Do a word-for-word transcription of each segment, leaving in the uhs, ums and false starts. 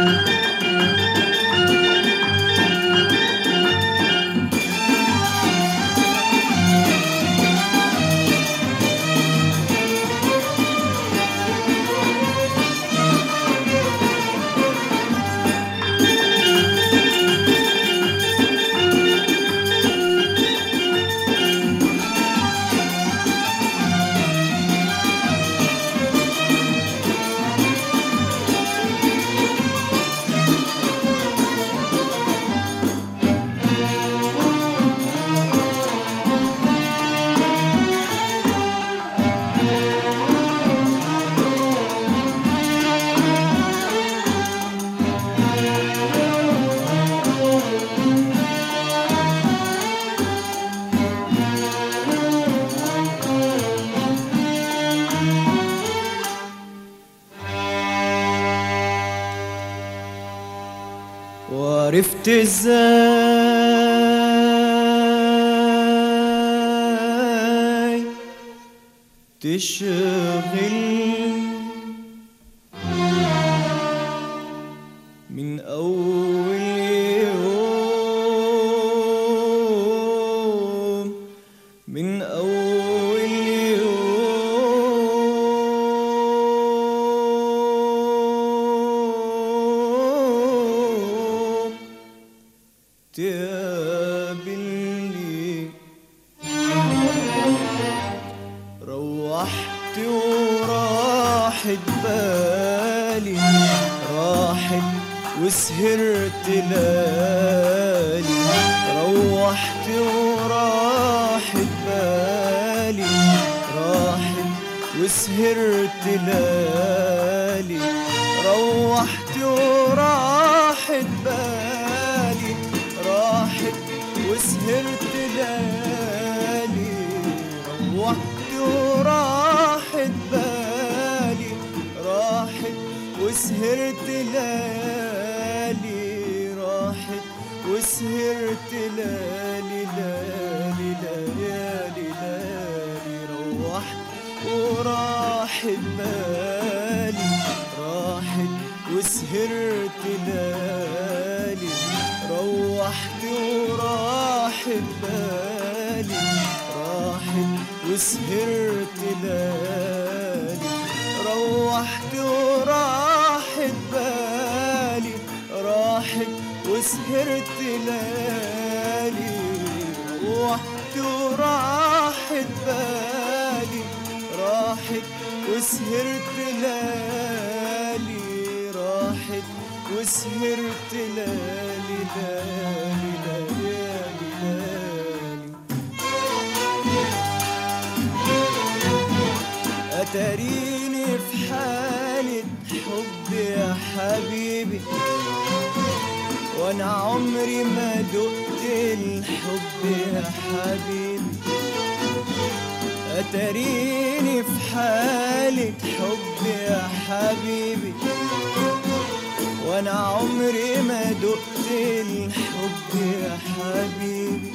وعرفت ازاي تشغل من اول يوم من اول يوم تقابلني. روحت وراحت بالي، راحت وسهرت ليالي. روحت وراحت بالي، راحت وسهرت ليالي. روحت وراحت بالي، راحت وسهرت ليالي. روحت وراحت بالي، راحت وسهرت ليالي. راحت وسهرت ليالي ليالي ليالي ليالي. روحت وراحت بالي، راحت وسهرت ليالي. روحت وراحت بالي، راحت وسهرت ليالي. روحت وراحت بالي، راحت وسهرت ليالي. روحت وراحت بالي، راحت وسهرت ليالي. راحت وسهرت ليالي ليالي ليالي ليالي. أتريني في حالة حب يا حبيبي، وأنا عمري ما دقت الحب يا حبيبي. أتريني في حالة حب يا حبيبي، وأنا عمري ما دقت الحب يا حبيبي.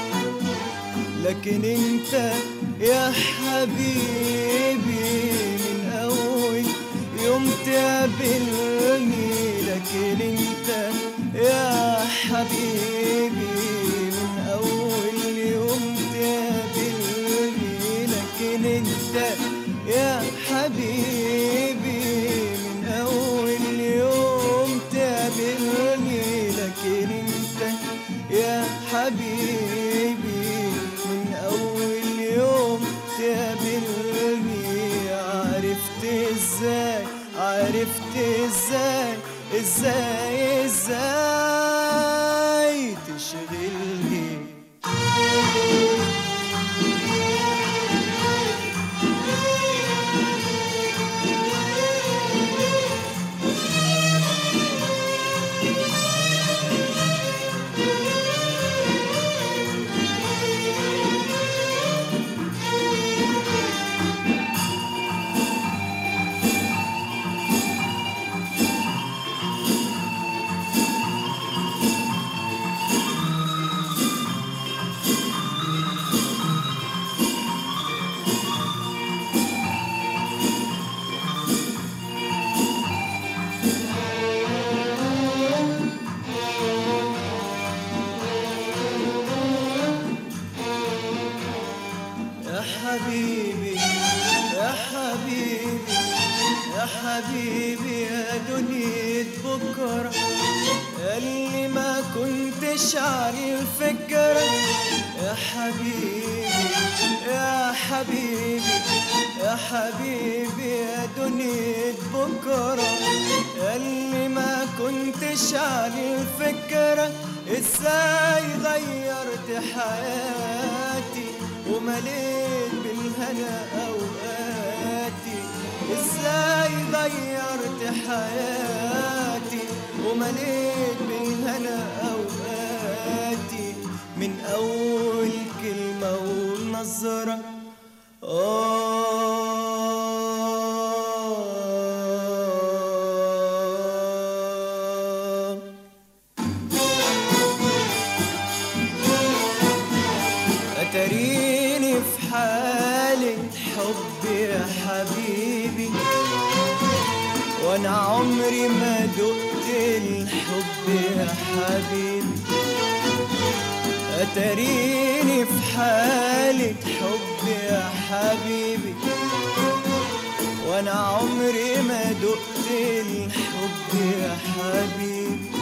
لكن انت يا حبيبي من أول يوم تقابلني. لكن انت يا حبيبي من أول يوم تقابلني. لكن انت يا حبيبي من أول يوم تقابلني. لكن انت يا حبيبي من أول يوم تقابلني. عرفت ازاي عرفت ازاي ازاي ازاي تشغلني. كنتش على الفكرة يا حبيبي يا حبيبي يا حبيبي يا دنيا بكرة، اللي ما كنتش على الفكرة ازاي غيرت حياتي ومليت بالهنا اوقاتي، ازاي غيرت حياتي ومليت بالهنا اوقاتي، من اول كلمة ونظرة آه أتريني في حالة حب يا حبيبي، وانا عمري ما دقت الحب يا حبيبي، أتريني في حالة حب يا حبيبي، وانا عمري ما دقت الحب يا حبيبي،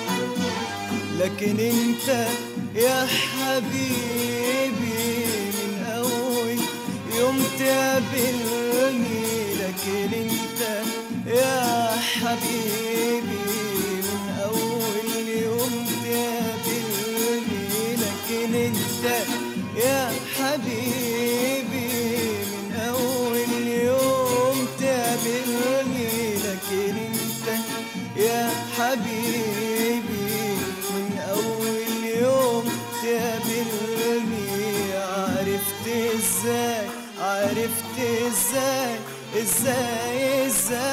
لكن انت يا حبيبي من اول يوم تقابلني، لكن انت يا حبيبي من اول يوم تقابلني، لكن انت يا حبيبي من اول يوم تقابلني، لكن انت يا حبيبي من اول يوم تقابلني، عرفت ازاي عرفت ازاي ازاي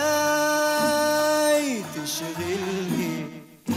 ازاي تشغلني.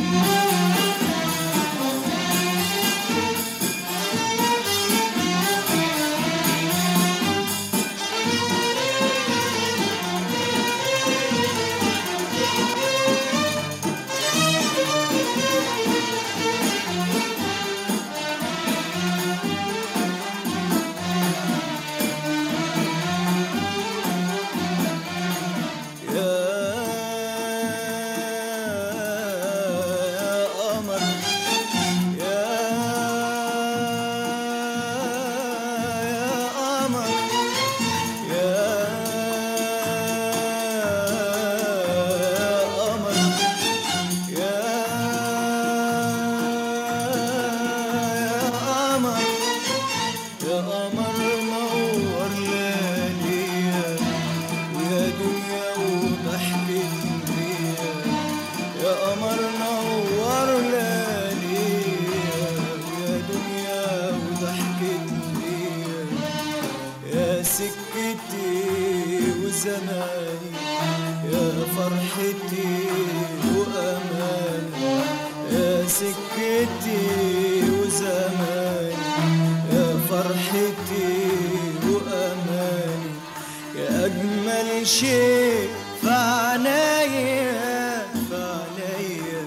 سكتي وزماني يا فرحتي وأماني، يا سكتي وزماني يا فرحتي وأماني، يا أجمل شيء في عنايا في عنايا،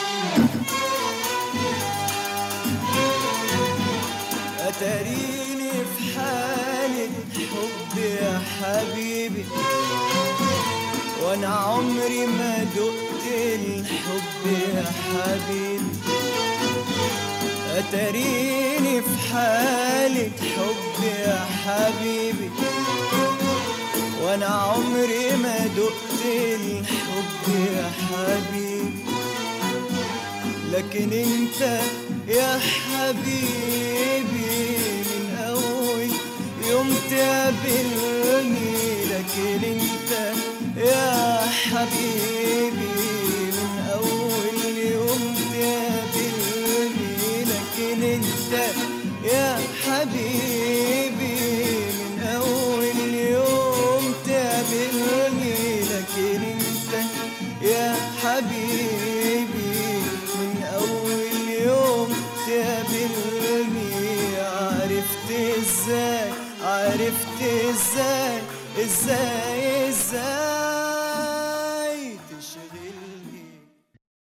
أتريني في حالة حب يا حبيبي، وانا عمري ما دقت الحب يا حبيبي، أتريني في حالة حب يا حبيبي، وانا عمري ما دقت الحب يا حبيبي، لكن انت يا حبيبي من اول يوم تقابلني، لكن انت يا حبيبي من اول يوم تقابلني، لكن انت يا حبيبي من اول يوم تقابلني، لكن انت يا حبيبي من اول يوم تقابلني، عرفت ازاي عرفت ازاي ازاي ازاي